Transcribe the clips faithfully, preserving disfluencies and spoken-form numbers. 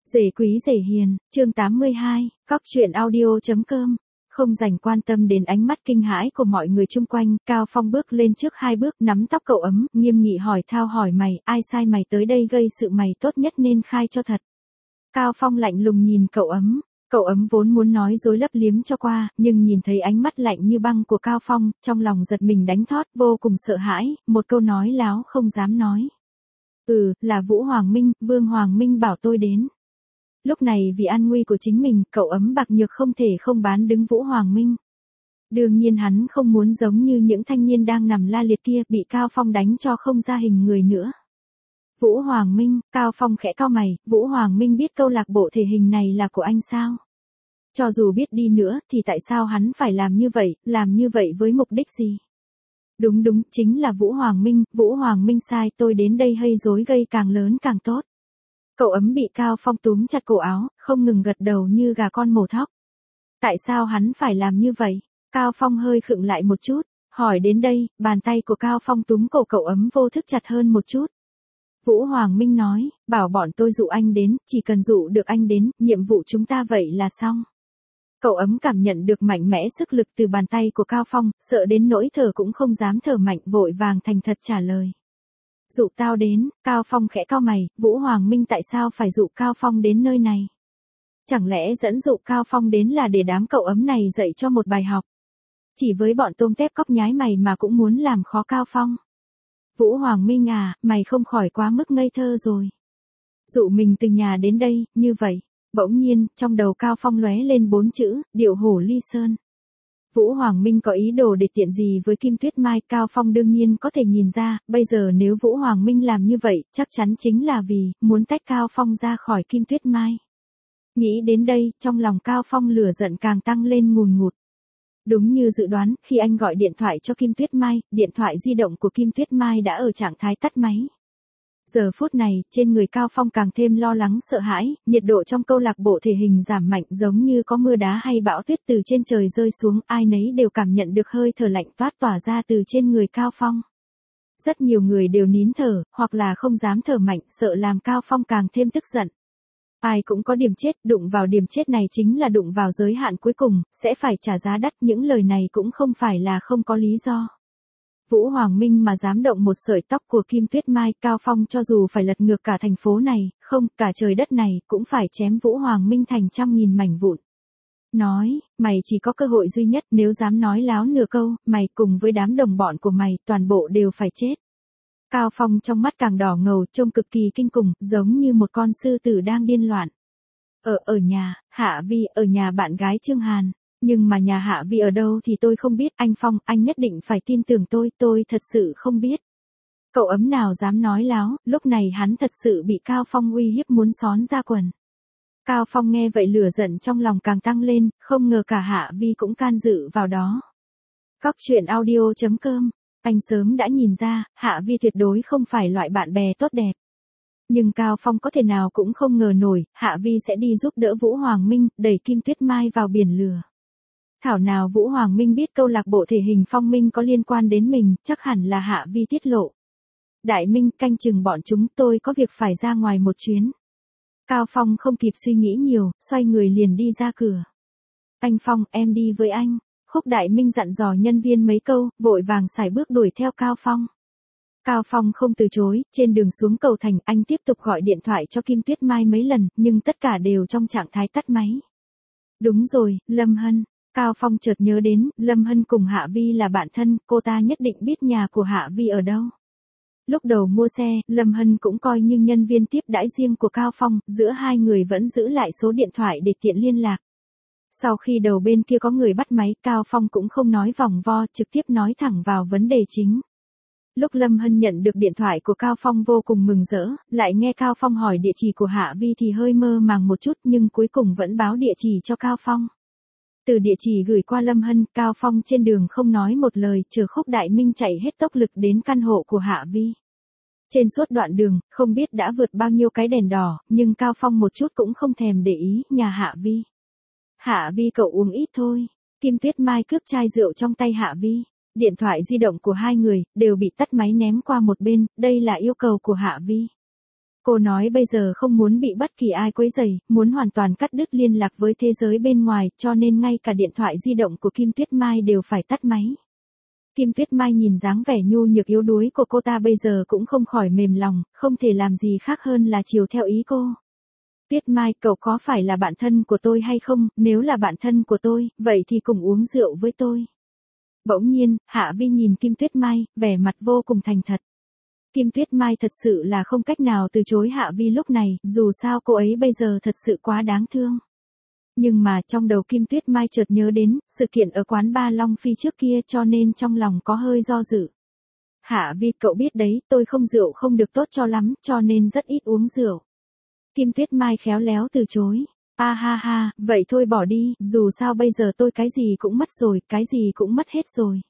Rể quý rể hiền, chương tám mươi hai, cóc truyện audio.com. Không dành quan tâm đến ánh mắt kinh hãi của mọi người chung quanh, Cao Phong bước lên trước hai bước, nắm tóc cậu ấm, nghiêm nghị hỏi thao hỏi mày, ai sai mày tới đây gây sự, mày tốt nhất nên khai cho thật. Cao Phong lạnh lùng nhìn cậu ấm, cậu ấm vốn muốn nói dối lấp liếm cho qua, nhưng nhìn thấy ánh mắt lạnh như băng của Cao Phong, trong lòng giật mình đánh thót, vô cùng sợ hãi, một câu nói láo không dám nói. Ừ, là Vũ Hoàng Minh, Vương Hoàng Minh bảo tôi đến. Lúc này vì an nguy của chính mình, cậu ấm bạc nhược không thể không bán đứng Vũ Hoàng Minh. Đương nhiên hắn không muốn giống như những thanh niên đang nằm la liệt kia, bị Cao Phong đánh cho không ra hình người nữa. Vũ Hoàng Minh, Cao Phong khẽ cau mày, Vũ Hoàng Minh biết câu lạc bộ thể hình này là của anh sao? Cho dù biết đi nữa, thì tại sao hắn phải làm như vậy, làm như vậy với mục đích gì? Đúng đúng, chính là Vũ Hoàng Minh, Vũ Hoàng Minh sai, tôi đến đây gây rối gây càng lớn càng tốt. Cậu ấm bị Cao Phong túm chặt cổ áo, không ngừng gật đầu như gà con mổ thóc. Tại sao hắn phải làm như vậy? Cao Phong hơi khựng lại một chút, hỏi đến đây, bàn tay của Cao Phong túm cổ cậu ấm vô thức chặt hơn một chút. Vũ Hoàng Minh nói, bảo bọn tôi dụ anh đến, chỉ cần dụ được anh đến, nhiệm vụ chúng ta vậy là xong. Cậu ấm cảm nhận được mạnh mẽ sức lực từ bàn tay của Cao Phong, sợ đến nỗi thở cũng không dám thở mạnh, vội vàng thành thật trả lời. Dụ tao đến, Cao Phong khẽ cau mày, Vũ Hoàng Minh tại sao phải dụ Cao Phong đến nơi này? Chẳng lẽ dẫn dụ Cao Phong đến là để đám cậu ấm này dạy cho một bài học? Chỉ với bọn tôm tép cóc nhái mày mà cũng muốn làm khó Cao Phong. Vũ Hoàng Minh à, mày không khỏi quá mức ngây thơ rồi. Dụ mình từ nhà đến đây, như vậy. Bỗng nhiên, trong đầu Cao Phong lóe lên bốn chữ, điệu hổ ly sơn. Vũ Hoàng Minh có ý đồ để tiện gì với Kim Tuyết Mai, Cao Phong đương nhiên có thể nhìn ra, bây giờ nếu Vũ Hoàng Minh làm như vậy, chắc chắn chính là vì, muốn tách Cao Phong ra khỏi Kim Tuyết Mai. Nghĩ đến đây, trong lòng Cao Phong lửa giận càng tăng lên ngùn ngụt. Đúng như dự đoán, khi anh gọi điện thoại cho Kim Tuyết Mai, điện thoại di động của Kim Tuyết Mai đã ở trạng thái tắt máy. Giờ phút này, trên người Cao Phong càng thêm lo lắng sợ hãi, nhiệt độ trong câu lạc bộ thể hình giảm mạnh giống như có mưa đá hay bão tuyết từ trên trời rơi xuống, ai nấy đều cảm nhận được hơi thở lạnh toát tỏa ra từ trên người Cao Phong. Rất nhiều người đều nín thở, hoặc là không dám thở mạnh, sợ làm Cao Phong càng thêm tức giận. Ai cũng có điểm chết, đụng vào điểm chết này chính là đụng vào giới hạn cuối cùng, sẽ phải trả giá đắt, những lời này cũng không phải là không có lý do. Vũ Hoàng Minh mà dám động một sợi tóc của Kim Tuyết Mai, Cao Phong cho dù phải lật ngược cả thành phố này, không, cả trời đất này, cũng phải chém Vũ Hoàng Minh thành trăm nghìn mảnh vụn. Nói, mày chỉ có cơ hội duy nhất, nếu dám nói láo nửa câu, mày cùng với đám đồng bọn của mày, toàn bộ đều phải chết. Cao Phong trong mắt càng đỏ ngầu, trông cực kỳ kinh khủng, giống như một con sư tử đang điên loạn. Ở, ở nhà, Hạ Vi, ở nhà bạn gái Trương Hàn. Nhưng mà nhà Hạ Vi ở đâu thì tôi không biết, anh Phong, anh nhất định phải tin tưởng tôi, tôi thật sự không biết. Cậu ấm nào dám nói láo, lúc này hắn thật sự bị Cao Phong uy hiếp muốn xón ra quần. Cao Phong nghe vậy lửa giận trong lòng càng tăng lên, không ngờ cả Hạ Vi cũng can dự vào đó. Cóc truyện audio.com, anh sớm đã nhìn ra, Hạ Vi tuyệt đối không phải loại bạn bè tốt đẹp. Nhưng Cao Phong có thể nào cũng không ngờ nổi, Hạ Vi sẽ đi giúp đỡ Vũ Hoàng Minh, đẩy Kim Tuyết Mai vào biển lửa. Thảo nào Vũ Hoàng Minh biết câu lạc bộ thể hình Phong Minh có liên quan đến mình, chắc hẳn là Hạ Vi tiết lộ. Đại Minh, canh chừng bọn chúng, tôi có việc phải ra ngoài một chuyến. Cao Phong không kịp suy nghĩ nhiều, xoay người liền đi ra cửa. Anh Phong, em đi với anh. Khúc Đại Minh dặn dò nhân viên mấy câu, vội vàng sải bước đuổi theo Cao Phong. Cao Phong không từ chối, trên đường xuống cầu thành, anh tiếp tục gọi điện thoại cho Kim Tuyết Mai mấy lần, nhưng tất cả đều trong trạng thái tắt máy. Đúng rồi, Lâm Hân. Cao Phong chợt nhớ đến, Lâm Hân cùng Hạ Vi là bạn thân, cô ta nhất định biết nhà của Hạ Vi ở đâu. Lúc đầu mua xe, Lâm Hân cũng coi như nhân viên tiếp đãi riêng của Cao Phong, giữa hai người vẫn giữ lại số điện thoại để tiện liên lạc. Sau khi đầu bên kia có người bắt máy, Cao Phong cũng không nói vòng vo, trực tiếp nói thẳng vào vấn đề chính. Lúc Lâm Hân nhận được điện thoại của Cao Phong vô cùng mừng rỡ, lại nghe Cao Phong hỏi địa chỉ của Hạ Vi thì hơi mơ màng một chút nhưng cuối cùng vẫn báo địa chỉ cho Cao Phong. Từ địa chỉ gửi qua Lâm Hân, Cao Phong trên đường không nói một lời, chờ Khúc Đại Minh chạy hết tốc lực đến căn hộ của Hạ Vi. Trên suốt đoạn đường, không biết đã vượt bao nhiêu cái đèn đỏ, nhưng Cao Phong một chút cũng không thèm để ý, nhà Hạ Vi. Hạ Vi cậu uống ít thôi. Kim Tuyết Mai cướp chai rượu trong tay Hạ Vi. Điện thoại di động của hai người, đều bị tắt máy ném qua một bên, đây là yêu cầu của Hạ Vi. Cô nói bây giờ không muốn bị bất kỳ ai quấy rầy, muốn hoàn toàn cắt đứt liên lạc với thế giới bên ngoài, cho nên ngay cả điện thoại di động của Kim Tuyết Mai đều phải tắt máy. Kim Tuyết Mai nhìn dáng vẻ nhu nhược yếu đuối của cô ta bây giờ cũng không khỏi mềm lòng, không thể làm gì khác hơn là chiều theo ý cô. Tuyết Mai, cậu có phải là bạn thân của tôi hay không? Nếu là bạn thân của tôi, vậy thì cùng uống rượu với tôi. Bỗng nhiên, Hạ Vi nhìn Kim Tuyết Mai, vẻ mặt vô cùng thành thật. Kim Tuyết Mai thật sự là không cách nào từ chối Hạ Vi lúc này, dù sao cô ấy bây giờ thật sự quá đáng thương. Nhưng mà trong đầu Kim Tuyết Mai chợt nhớ đến, sự kiện ở quán bar Long Phi trước kia cho nên trong lòng có hơi do dự. Hạ Vi, cậu biết đấy, tôi không rượu không được tốt cho lắm, cho nên rất ít uống rượu. Kim Tuyết Mai khéo léo từ chối. A ha ha, vậy thôi bỏ đi, dù sao bây giờ tôi cái gì cũng mất rồi, cái gì cũng mất hết rồi.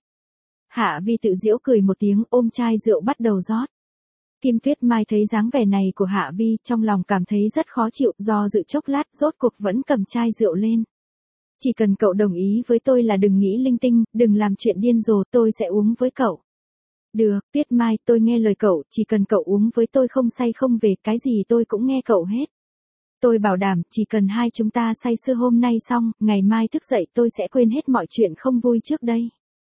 Hạ Vi tự giễu cười một tiếng, ôm chai rượu bắt đầu rót. Kim Tuyết Mai thấy dáng vẻ này của Hạ Vi, trong lòng cảm thấy rất khó chịu, do dự chốc lát, rốt cuộc vẫn cầm chai rượu lên. Chỉ cần cậu đồng ý với tôi là đừng nghĩ linh tinh, đừng làm chuyện điên rồ, tôi sẽ uống với cậu. Được, Tuyết Mai, tôi nghe lời cậu, chỉ cần cậu uống với tôi không say không về, cái gì tôi cũng nghe cậu hết. Tôi bảo đảm, chỉ cần hai chúng ta say sưa hôm nay xong, ngày mai thức dậy tôi sẽ quên hết mọi chuyện không vui trước đây.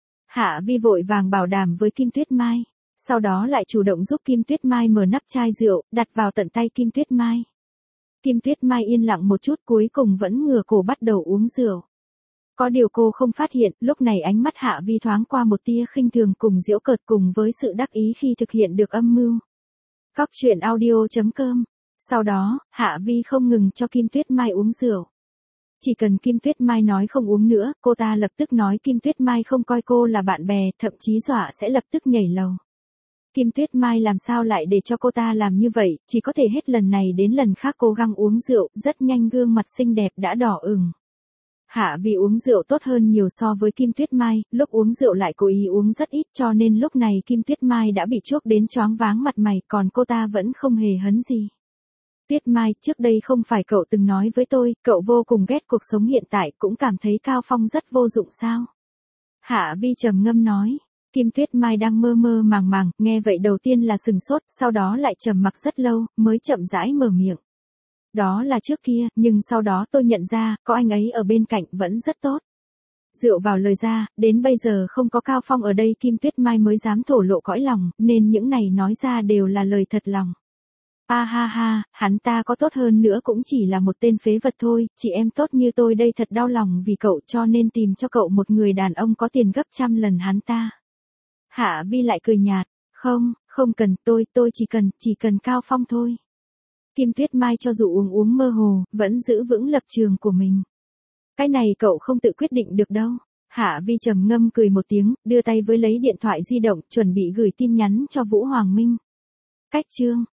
Hạ Vi vội vàng bảo đảm với Kim Tuyết Mai, sau đó lại chủ động giúp Kim Tuyết Mai mở nắp chai rượu, đặt vào tận tay Kim Tuyết Mai. Kim Tuyết Mai yên lặng một chút, cuối cùng vẫn ngửa cổ bắt đầu uống rượu. Có điều cô không phát hiện, lúc này ánh mắt Hạ Vi thoáng qua một tia khinh thường cùng giễu cợt cùng với sự đắc ý khi thực hiện được âm mưu. Cóc truyện audio chấm com. Sau đó, Hạ Vi không ngừng cho Kim Tuyết Mai uống rượu. Chỉ cần Kim Tuyết Mai nói không uống nữa, cô ta lập tức nói Kim Tuyết Mai không coi cô là bạn bè, thậm chí dọa sẽ lập tức nhảy lầu. Kim Tuyết Mai làm sao lại để cho cô ta làm như vậy, chỉ có thể hết lần này đến lần khác cố gắng uống rượu, rất nhanh gương mặt xinh đẹp đã đỏ ửng. Hạ Vi uống rượu tốt hơn nhiều so với Kim Tuyết Mai, lúc uống rượu lại cố ý uống rất ít cho nên lúc này Kim Tuyết Mai đã bị chuốc đến choáng váng mặt mày, còn cô ta vẫn không hề hấn gì. Tuyết Mai, trước đây không phải cậu từng nói với tôi, cậu vô cùng ghét cuộc sống hiện tại, cũng cảm thấy Cao Phong rất vô dụng sao? Hạ Vi trầm ngâm nói. Kim Tuyết Mai đang mơ mơ màng màng, nghe vậy đầu tiên là sừng sốt, sau đó lại trầm mặc rất lâu, mới chậm rãi mở miệng. Đó là trước kia, nhưng sau đó tôi nhận ra, có anh ấy ở bên cạnh vẫn rất tốt. Dựa vào lời ra, đến bây giờ không có Cao Phong ở đây Kim Tuyết Mai mới dám thổ lộ cõi lòng, nên những này nói ra đều là lời thật lòng. A ha ha, hắn ta có tốt hơn nữa cũng chỉ là một tên phế vật thôi, chị em tốt như tôi đây thật đau lòng vì cậu cho nên tìm cho cậu một người đàn ông có tiền gấp trăm lần hắn ta. Hạ Vi lại cười nhạt, không, không cần, tôi, tôi chỉ cần, chỉ cần Cao Phong thôi. Kim Tuyết Mai cho dù uống uống mơ hồ, vẫn giữ vững lập trường của mình. Cái này cậu không tự quyết định được đâu. Hạ Vi trầm ngâm cười một tiếng, đưa tay với lấy điện thoại di động, chuẩn bị gửi tin nhắn cho Vũ Hoàng Minh. Cách chương